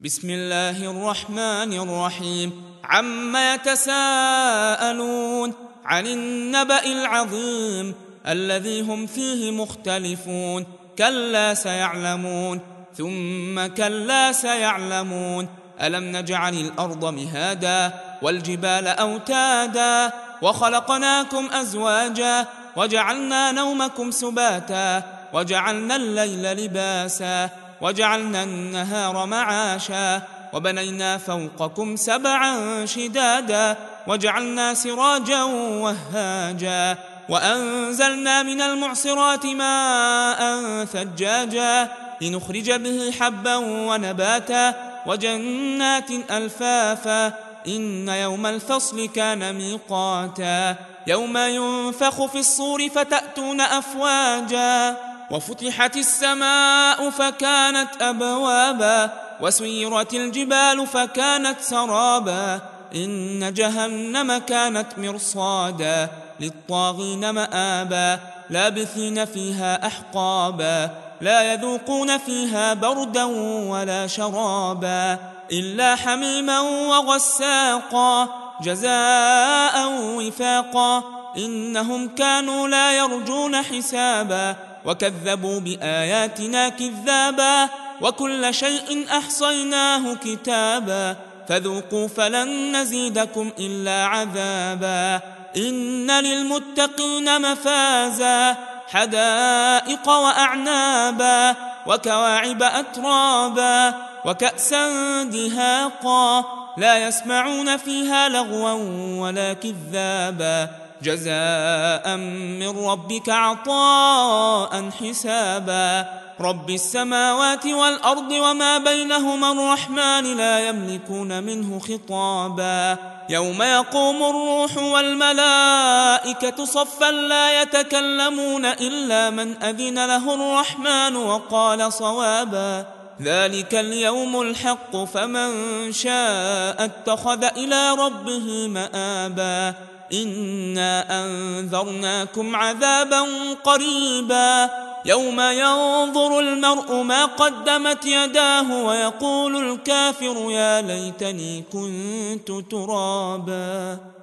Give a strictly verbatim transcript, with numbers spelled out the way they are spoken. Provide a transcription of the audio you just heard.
بسم الله الرحمن الرحيم عما يتساءلون عن النبأ العظيم الذي هم فيه مختلفون كلا سيعلمون ثم كلا سيعلمون ألم نجعل الأرض مهادا والجبال أوتادا وخلقناكم أزواجا وجعلنا نومكم سباتا وجعلنا الليل لباسا وجعلنا النهار معاشا وبنينا فوقكم سبعا شدادا وجعلنا سراجا وهاجا وأنزلنا من المعصرات ماء ثجاجا لنخرج به حبا ونباتا وجنات ألفافا إن يوم الفصل كان ميقاتا يوم ينفخ في الصور فتأتون أفواجا وفتحت السماء فكانت أبوابا وسيرت الجبال فكانت سرابا إن جهنم كانت مرصادا للطاغين مآبا لابثين فيها أحقابا لا يذوقون فيها بردا ولا شرابا إلا حميما وغساقا جزاء وفاقا إنهم كانوا لا يرجون حسابا وكذبوا بآياتنا كذابا وكل شيء أحصيناه كتابا فذوقوا فلن نزيدكم إلا عذابا إن للمتقين مفازا حدائق وأعنابا وكواعب أترابا وكأسا دهاقا لا يسمعون فيها لغوا ولا كذابا جزاء من ربك عطاء حسابا رب السماوات والأرض وما بينهما الرحمن لا يملكون منه خطابا يوم يقوم الروح والملائكة صفا لا يتكلمون إلا من أذن له الرحمن وقال صوابا ذلك اليوم الحق فمن شاء اتخذ إلى ربه مآبا إنا أنذرناكم عذابا قريبا يوم ينظر المرء ما قدمت يداه ويقول الكافر يا ليتني كنت ترابا.